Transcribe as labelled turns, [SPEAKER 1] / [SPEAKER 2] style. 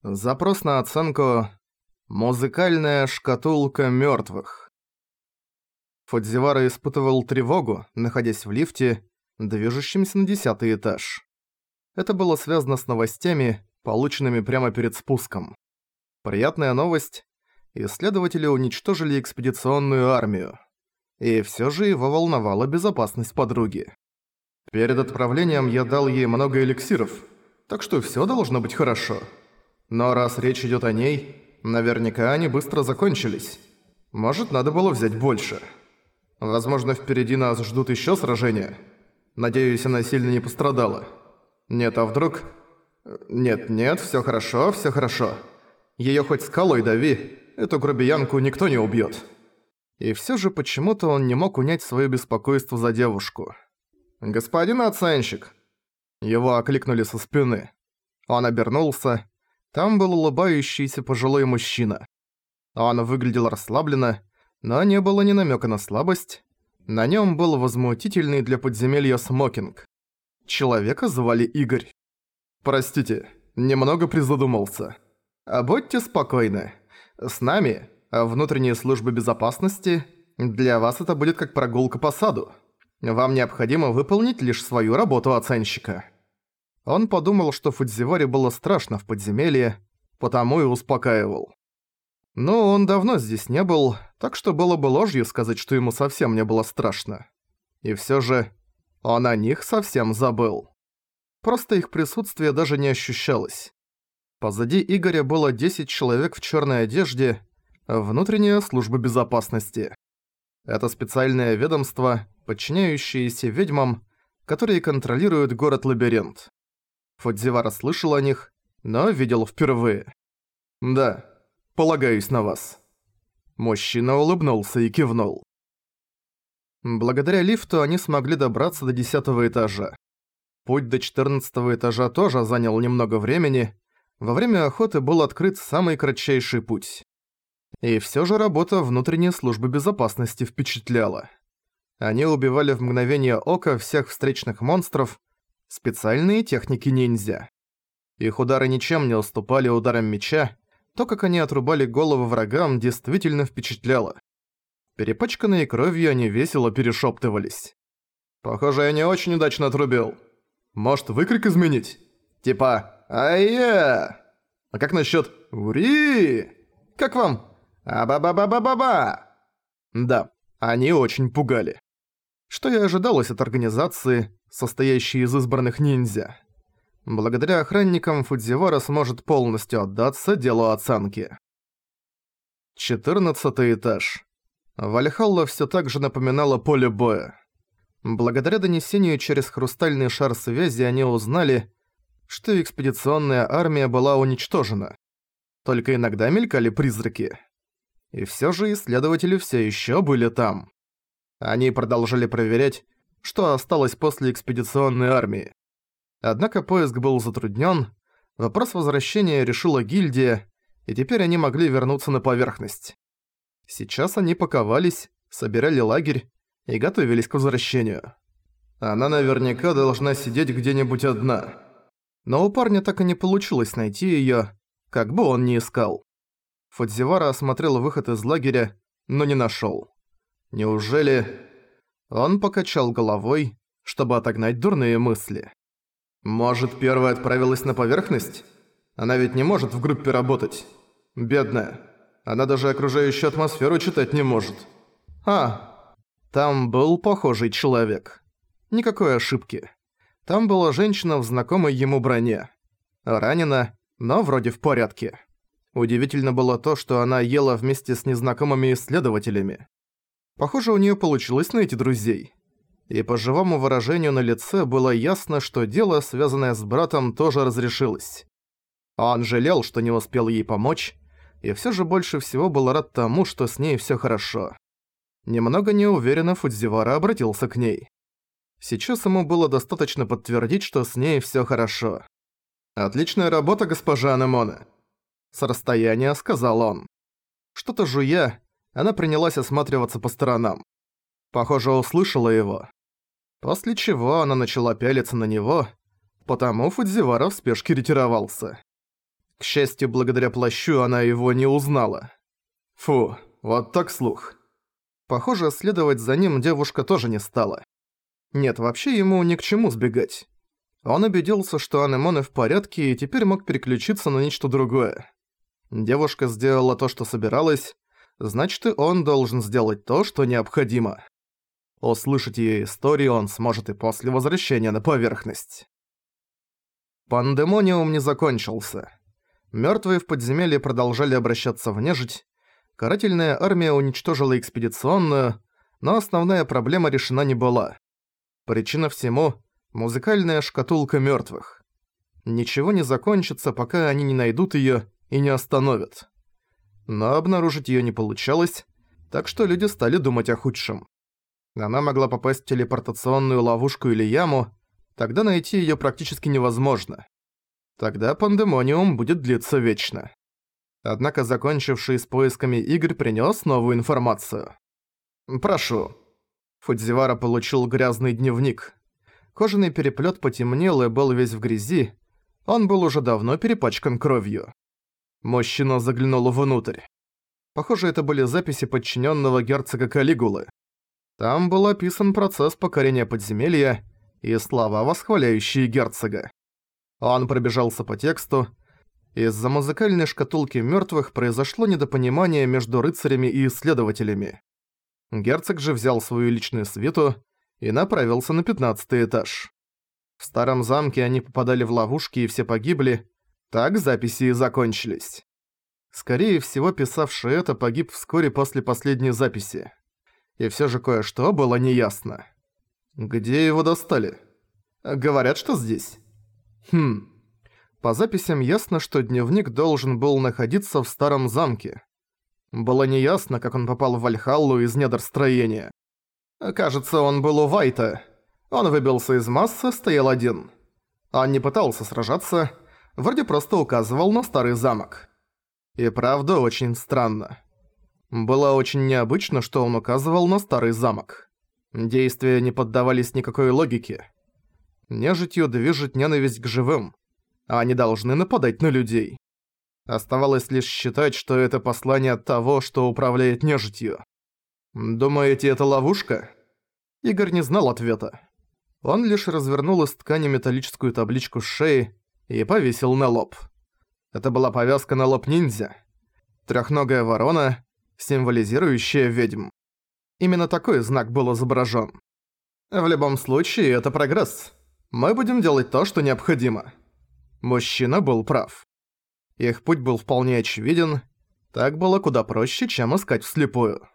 [SPEAKER 1] Запрос на оценку «Музыкальная шкатулка мёртвых». Фудзивара испытывал тревогу, находясь в лифте, движущемся на 10-й этаж. Это было связано с новостями, полученными прямо перед спуском. Приятная новость – исследователи уничтожили экспедиционную армию. И всё же его волновала безопасность подруги. Перед отправлением я дал ей много эликсиров, так что всё должно быть хорошо. Но раз речь идёт о ней, наверняка они быстро закончились. Может, надо было взять больше. Возможно, впереди нас ждут ещё сражения. Надеюсь, она сильно не пострадала. Нет, а вдруг... Нет, всё хорошо. Её хоть скалой дави, эту грубиянку никто не убьёт. И всё же почему-то он не мог унять своё беспокойство за девушку. «Господин оценщик!» Его окликнули со спины. Он обернулся. Там был улыбающийся пожилой мужчина. Он выглядел расслабленно, но не было ни намёка на слабость. На нём был возмутительный для подземелья смокинг. Человека звали Игорь. «Простите, немного призадумался. А будьте спокойны. С нами, внутренние службы безопасности, для вас это будет как прогулка по саду. Вам необходимо выполнить лишь свою работу оценщика». Он подумал, что Фудзиваре было страшно в подземелье, потому и успокаивал. Но он давно здесь не был, так что было бы ложью сказать, что ему совсем не было страшно. И всё же он о них совсем забыл. Просто их присутствие даже не ощущалось. Позади Игоря было 10 человек в чёрной одежде, внутренняя служба безопасности. Это специальное ведомство, подчиняющееся ведьмам, которые контролируют город-лабиринт. Фудзивара слышал о них, но видел впервые. «Да, полагаюсь на вас». Мужчина улыбнулся и кивнул. Благодаря лифту они смогли добраться до 10-го этажа. Путь до 14-го этажа тоже занял немного времени. Во время охоты был открыт самый кратчайший путь. И всё же работа внутренней службы безопасности впечатляла. Они убивали в мгновение ока всех встречных монстров, специальные техники ниндзя. Их удары ничем не уступали ударам меча, то, как они отрубали головы врагам, действительно впечатляло. Перепачканные кровью они весело перешёптывались. «Похоже, я не очень удачно отрубил. Может, выкрик изменить? Типа «Ай-я!» А как насчёт «Ури!» Как вам? «А-ба-ба-ба-ба-ба-ба!» Да, они очень пугали. Что и ожидалось от организации, состоящей из избранных ниндзя. Благодаря охранникам Фудзивара сможет полностью отдаться делу оценки. 14-й этаж. Вальхалла всё так же напоминала поле боя. Благодаря донесению через хрустальный шар связи они узнали, что экспедиционная армия была уничтожена. Только иногда мелькали призраки. И всё же исследователи всё ещё были там. Они продолжали проверять, что осталось после экспедиционной армии. Однако поиск был затруднён, вопрос возвращения решила гильдия, и теперь они могли вернуться на поверхность. Сейчас они паковались, собирали лагерь и готовились к возвращению. Она наверняка должна сидеть где-нибудь одна. Но у парня так и не получилось найти её, как бы он ни искал. Фудзивара осмотрел выход из лагеря, но не нашёл. Неужели... Он покачал головой, чтобы отогнать дурные мысли. Может, первая отправилась на поверхность? Она ведь не может в группе работать. Бедная. Она даже окружающую атмосферу читать не может. Там был похожий человек. Никакой ошибки. Там была женщина в знакомой ему броне. Ранена, но вроде в порядке. Удивительно было то, что она ела вместе с незнакомыми исследователями. Похоже, у неё получилось найти друзей. И по живому выражению на лице было ясно, что дело, связанное с братом, тоже разрешилось. Он жалел, что не успел ей помочь, и всё же больше всего был рад тому, что с ней всё хорошо. Немного неуверенно Фудзивара обратился к ней. Сейчас ему было достаточно подтвердить, что с ней всё хорошо. «Отличная работа, госпожа Анемоне», — с расстояния сказал он. Что-то жуя, она принялась осматриваться по сторонам. Похоже, услышала его. После чего она начала пялиться на него, потому Фудзивара в спешке ретировался. К счастью, благодаря плащу она его не узнала. Фу, вот так слух. Похоже, следовать за ним девушка тоже не стала. Нет, вообще ему ни к чему сбегать. Он убедился, что анемоны в порядке и теперь мог переключиться на нечто другое. Девушка сделала то, что собиралась, значит, и он должен сделать то, что необходимо. Услышать её историю он сможет и после возвращения на поверхность. Пандемониум не закончился. Мёртвые в подземелье продолжали обращаться в нежить. Карательная армия уничтожила экспедиционную, но основная проблема решена не была. Причина всему – музыкальная шкатулка мёртвых. Ничего не закончится, пока они не найдут её и не остановят. Но обнаружить её не получалось, так что люди стали думать о худшем. Она могла попасть в телепортационную ловушку или яму, тогда найти её практически невозможно. Тогда пандемониум будет длиться вечно. Однако закончивший с поисками Игорь принёс новую информацию. «Прошу». Фудзивара получил грязный дневник. Кожаный переплёт потемнел и был весь в грязи. Он был уже давно перепачкан кровью. Мужчина заглянул внутрь. Похоже, это были записи подчинённого герцога Калигулы. Там был описан процесс покорения подземелья и слова, восхваляющие герцога. Он пробежался по тексту. Из-за музыкальной шкатулки мёртвых произошло недопонимание между рыцарями и исследователями. Герцог же взял свою личную свиту и направился на 15-й этаж. В старом замке они попадали в ловушки и все погибли. Так записи и закончились. Скорее всего, писавший это погиб вскоре после последней записи. И всё же кое-что было неясно. Где его достали? Говорят, что здесь. По записям ясно, что дневник должен был находиться в старом замке. Было неясно, как он попал в Вальхаллу из недр строения. Кажется, он был у Вайта. Он выбился из массы, стоял один. Он не пытался сражаться, вроде просто указывал на старый замок. И правда, очень странно. Было очень необычно, что он указывал на старый замок. Действия не поддавались никакой логике. Нежитью движет ненависть к живым, а они должны нападать на людей. Оставалось лишь считать, что это послание от того, что управляет нежитью. Думаете, это ловушка? Игорь не знал ответа. Он лишь развернул из ткани металлическую табличку с шеи и повесил на лоб. Это была повязка на лоб ниндзя. Трёхногая ворона, символизирующая ведьм. Именно такой знак был изображен. В любом случае, это прогресс. Мы будем делать то, что необходимо. Мужчина был прав. Их путь был вполне очевиден. Так было куда проще, чем искать вслепую.